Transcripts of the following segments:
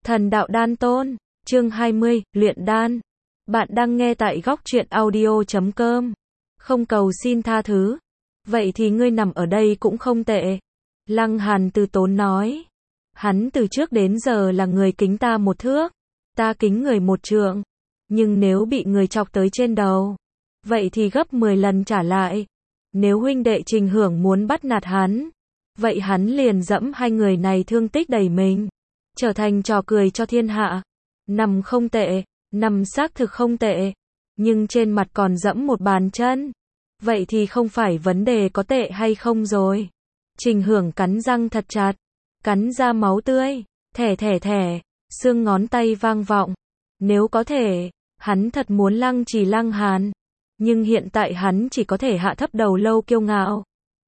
Thần đạo đan tôn, chương 20, luyện đan. Bạn đang nghe tại góc truyện audio.com. Không cầu xin tha thứ. Vậy thì ngươi nằm ở đây cũng không tệ. Lăng Hàn từ tốn nói. Hắn từ trước đến giờ là người kính ta một thước, ta kính người một trượng. Nhưng nếu bị người chọc tới trên đầu, vậy thì gấp 10 lần trả lại. Nếu huynh đệ Trình Hưởng muốn bắt nạt hắn, vậy hắn liền dẫm hai người này thương tích đầy mình, trở thành trò cười cho thiên hạ. Nằm không tệ, nằm xác thực không tệ, nhưng trên mặt còn dẫm một bàn chân. Vậy thì không phải vấn đề có tệ hay không rồi. Trình Hưởng cắn răng thật chặt, cắn ra máu tươi, thẻ, xương ngón tay vang vọng. Nếu có thể, hắn thật muốn lăng trì Lăng Hàn, nhưng hiện tại hắn chỉ có thể hạ thấp đầu lâu kiêu ngạo.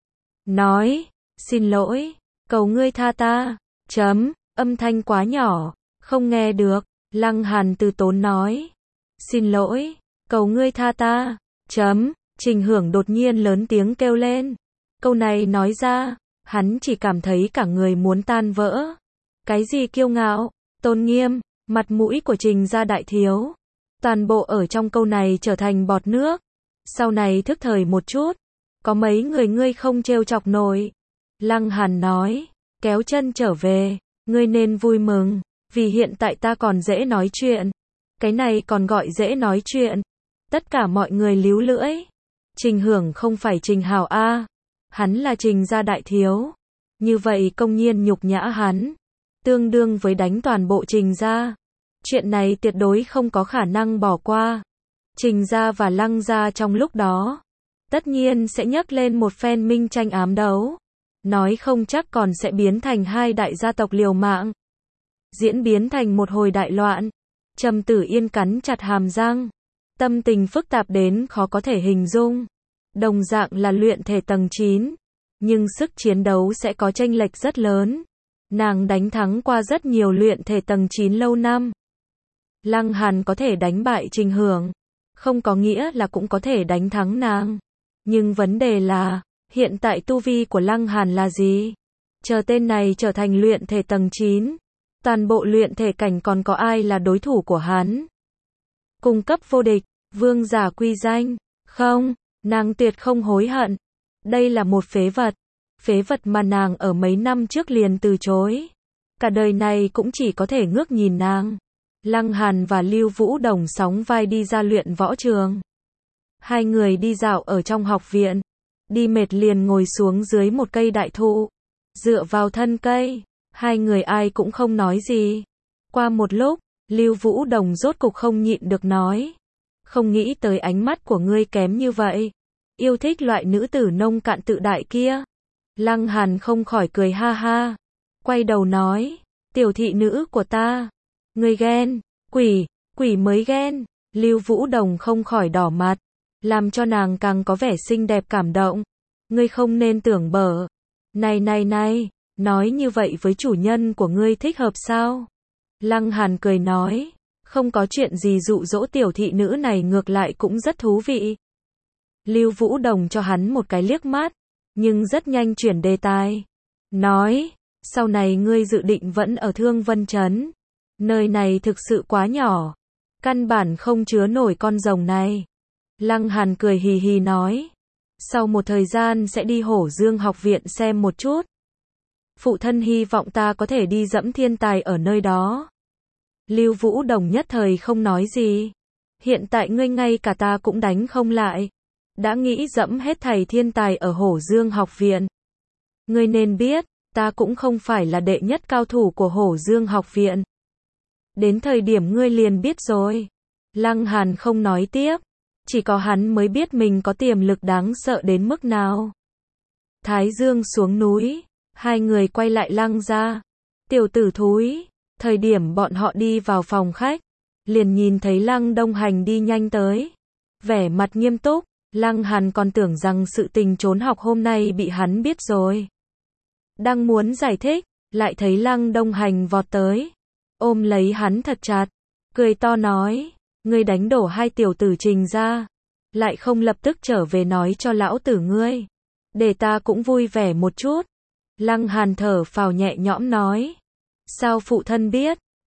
Nói, xin lỗi, cầu ngươi tha ta, âm thanh quá nhỏ, không nghe được. Lăng Hàn từ tốn nói, xin lỗi, cầu ngươi tha ta, Trình Hưởng đột nhiên lớn tiếng kêu lên. Câu này nói ra, hắn chỉ cảm thấy cả người muốn tan vỡ. Cái gì kiêu ngạo, tôn nghiêm, mặt mũi của Trình gia đại thiếu, toàn bộ ở trong câu này trở thành bọt nước. Sau này thức thời một chút, có mấy người ngươi không trêu chọc nổi. Lăng Hàn nói, kéo chân trở về, ngươi nên vui mừng, vì hiện tại ta còn dễ nói chuyện. Cái này còn gọi dễ nói chuyện. Tất cả mọi người líu lưỡi. Trình Hưởng không phải Trình Hào A, hắn là Trình gia đại thiếu. Như vậy công nhiên nhục nhã hắn, tương đương với đánh toàn bộ Trình gia. Chuyện này tuyệt đối không có khả năng bỏ qua. Trình gia và Lăng gia trong lúc đó, tất nhiên sẽ nhấc lên một phen minh tranh ám đấu. Nói không chắc còn sẽ biến thành hai đại gia tộc liều mạng. Diễn biến thành một hồi đại loạn. Trầm Tử Yên cắn chặt hàm răng, tâm tình phức tạp đến khó có thể hình dung. Đồng dạng là luyện thể tầng 9, nhưng sức chiến đấu sẽ có chênh lệch rất lớn. Nàng đánh thắng qua rất nhiều luyện thể tầng 9 lâu năm. Lăng Hàn có thể đánh bại Trình Hưởng, không có nghĩa là cũng có thể đánh thắng nàng. Nhưng vấn đề là, hiện tại tu vi của Lăng Hàn là gì? Chờ tên này trở thành luyện thể tầng 9, toàn bộ luyện thể cảnh còn có ai là đối thủ của hắn? Cung cấp vô địch, vương giả quy danh, không, nàng tuyệt không hối hận. Đây là một phế vật mà nàng ở mấy năm trước liền từ chối. Cả đời này cũng chỉ có thể ngước nhìn nàng. Lăng Hàn và Lưu Vũ Đồng sóng vai đi ra luyện võ trường. Hai người đi dạo ở trong học viện, đi mệt liền ngồi xuống dưới một cây đại thụ, dựa vào thân cây. Hai người ai cũng không nói gì. Qua một lúc, Lưu Vũ Đồng rốt cục không nhịn được nói, không nghĩ tới ánh mắt của ngươi kém như vậy, yêu thích loại nữ tử nông cạn tự đại kia. Lăng Hàn không khỏi cười ha ha, quay đầu nói, tiểu thị nữ của ta, ngươi ghen, quỷ mới ghen. Lưu Vũ Đồng không khỏi đỏ mặt, làm cho nàng càng có vẻ xinh đẹp cảm động. Ngươi không nên tưởng bở. Này, nói như vậy với chủ nhân của ngươi thích hợp sao? Lăng Hàn cười nói, không có chuyện gì dụ dỗ tiểu thị nữ này, ngược lại cũng rất thú vị. Lưu Vũ Đồng cho hắn một cái liếc mắt, nhưng rất nhanh chuyển đề tài. Nói, sau này ngươi dự định vẫn ở Thương Vân Trấn. Nơi này thực sự quá nhỏ, căn bản không chứa nổi con rồng này. Lăng Hàn cười hì hì nói, sau một thời gian sẽ đi Hổ Dương học viện xem một chút. Phụ thân hy vọng ta có thể đi dẫm thiên tài ở nơi đó. Lưu Vũ Đồng nhất thời không nói gì. Hiện tại ngươi ngay cả ta cũng đánh không lại, đã nghĩ dẫm hết thầy thiên tài ở Hổ Dương học viện. Ngươi nên biết, ta cũng không phải là đệ nhất cao thủ của Hổ Dương học viện. Đến thời điểm ngươi liền biết rồi. Lăng Hàn không nói tiếp, chỉ có hắn mới biết mình có tiềm lực đáng sợ đến mức nào. Thái Dương xuống núi, hai người quay lại Lăng gia. Tiểu tử thúi, thời điểm bọn họ đi vào phòng khách, liền nhìn thấy Lăng Đông Hành đi nhanh tới, vẻ mặt nghiêm túc. Lăng Hàn còn tưởng rằng sự tình trốn học hôm nay bị hắn biết rồi. Đang muốn giải thích, lại thấy Lăng Đông Hành vọt tới, ôm lấy hắn thật chặt, cười to nói, ngươi đánh đổ hai tiểu tử Trình gia, lại không lập tức trở về nói cho lão tử ngươi, để ta cũng vui vẻ một chút. Lăng Hàn thở phào nhẹ nhõm nói, sao phụ thân biết,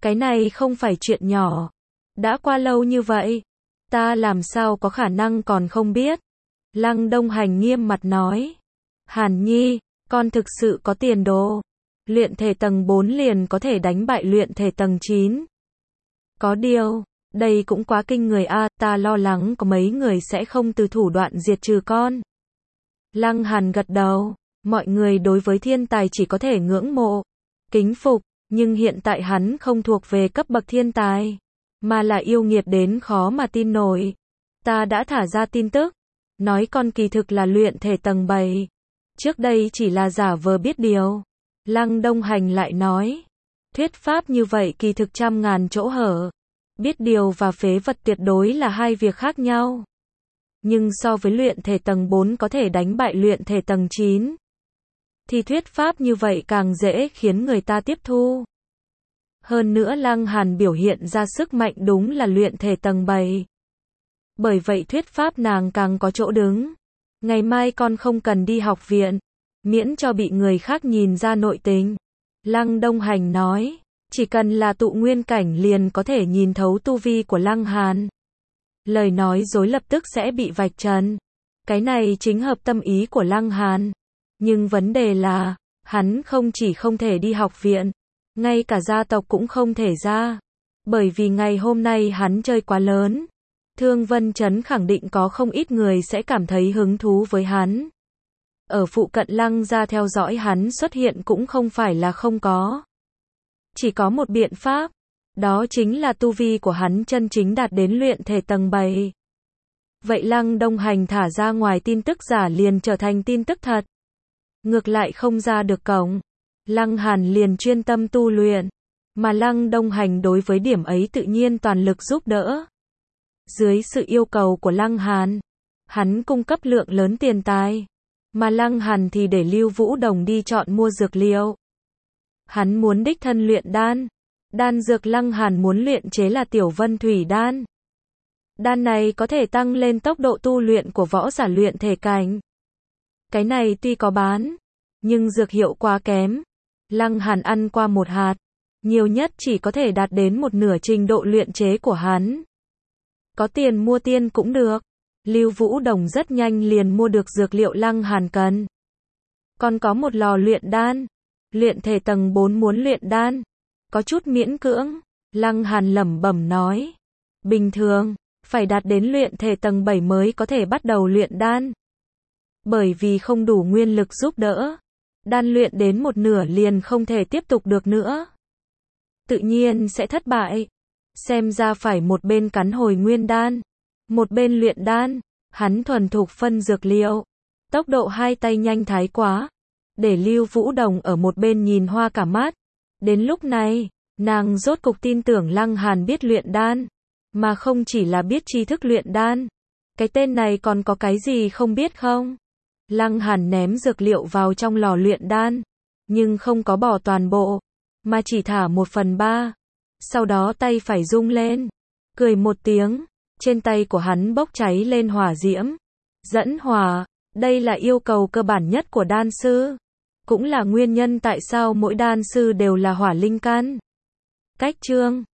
Cái này không phải chuyện nhỏ. Đã qua lâu như vậy, ta làm sao có khả năng còn không biết. Lăng Đông Hành nghiêm mặt nói. Hàn Nhi, con thực sự có tiền đồ. Luyện thể tầng 4 liền có thể đánh bại luyện thể tầng 9. Có điều, đây cũng quá kinh người a, ta lo lắng có mấy người sẽ không từ thủ đoạn diệt trừ con. Lăng Hàn gật đầu, mọi người đối với thiên tài chỉ có thể ngưỡng mộ, kính phục, nhưng hiện tại hắn không thuộc về cấp bậc thiên tài, mà là yêu nghiệt đến khó mà tin nổi. Ta đã thả ra tin tức, nói con kỳ thực là luyện thể tầng 7. Trước đây chỉ là giả vờ biết điều. Lăng Đông Hành lại nói, thuyết pháp như vậy kỳ thực trăm ngàn chỗ hở. Biết điều và phế vật tuyệt đối là hai việc khác nhau. Nhưng so với luyện thể tầng 4 có thể đánh bại luyện thể tầng 9, thì thuyết pháp như vậy càng dễ khiến người ta tiếp thu. Hơn nữa Lăng Hàn biểu hiện ra sức mạnh đúng là luyện thể tầng 7. Bởi vậy thuyết pháp nàng càng có chỗ đứng. Ngày mai con không cần đi học viện, miễn cho bị người khác nhìn ra nội tình. Lăng Đông Hành nói, chỉ cần là tụ nguyên cảnh liền có thể nhìn thấu tu vi của Lăng Hàn. Lời nói dối lập tức sẽ bị vạch trần. Cái này chính hợp tâm ý của Lăng Hàn. Nhưng vấn đề là, hắn không chỉ không thể đi học viện, ngay cả gia tộc cũng không thể ra. Bởi vì ngày hôm nay hắn chơi quá lớn. Thương Vân Trấn khẳng định có không ít người sẽ cảm thấy hứng thú với hắn. Ở phụ cận Lăng gia theo dõi hắn xuất hiện cũng không phải là không có. Chỉ có một biện pháp, đó chính là tu vi của hắn chân chính đạt đến luyện thể tầng 7. Vậy Lăng Đông Hành thả ra ngoài tin tức giả liền trở thành tin tức thật. Ngược lại không ra được cổng, Lăng Hàn liền chuyên tâm tu luyện, mà Lăng Đông Hành đối với điểm ấy tự nhiên toàn lực giúp đỡ. Dưới sự yêu cầu của Lăng Hàn, hắn cung cấp lượng lớn tiền tài, mà Lăng Hàn thì để Lưu Vũ Đồng đi chọn mua dược liệu. Hắn muốn đích thân luyện đan. Đan dược Lăng Hàn muốn luyện chế là Tiểu Vân Thủy đan. Đan này có thể tăng lên tốc độ tu luyện của võ giả luyện thể cảnh. Cái này tuy có bán, nhưng dược hiệu quá kém. Lăng Hàn ăn qua một hạt, nhiều nhất chỉ có thể đạt đến một nửa trình độ luyện chế của hắn. Có tiền mua tiên cũng được. Lưu Vũ Đồng rất nhanh liền mua được dược liệu Lăng Hàn cần. Còn có một lò luyện đan. Luyện thể tầng 4 muốn luyện đan, có chút miễn cưỡng. Lăng Hàn lẩm bẩm nói, bình thường, phải đạt đến luyện thể tầng 7 mới có thể bắt đầu luyện đan. Bởi vì không đủ nguyên lực giúp đỡ, đan luyện đến một nửa liền không thể tiếp tục được nữa. Tự nhiên sẽ thất bại. Xem ra phải một bên cắn hồi nguyên đan, một bên luyện đan. Hắn thuần thục phân dược liệu, tốc độ hai tay nhanh thái quá, để Lưu Vũ Đồng ở một bên nhìn hoa cả mắt. Đến lúc này, nàng rốt cục tin tưởng Lăng Hàn biết luyện đan, mà không chỉ là biết tri thức luyện đan. Cái tên này còn có cái gì không biết không? Lăng Hàn ném dược liệu vào trong lò luyện đan, nhưng không có bỏ toàn bộ, mà chỉ thả 1/3. Sau đó tay phải rung lên, cười một tiếng, trên tay của hắn bốc cháy lên hỏa diễm. Dẫn hỏa, đây là yêu cầu cơ bản nhất của đan sư, cũng là nguyên nhân tại sao mỗi đan sư đều là hỏa linh căn. Cách chương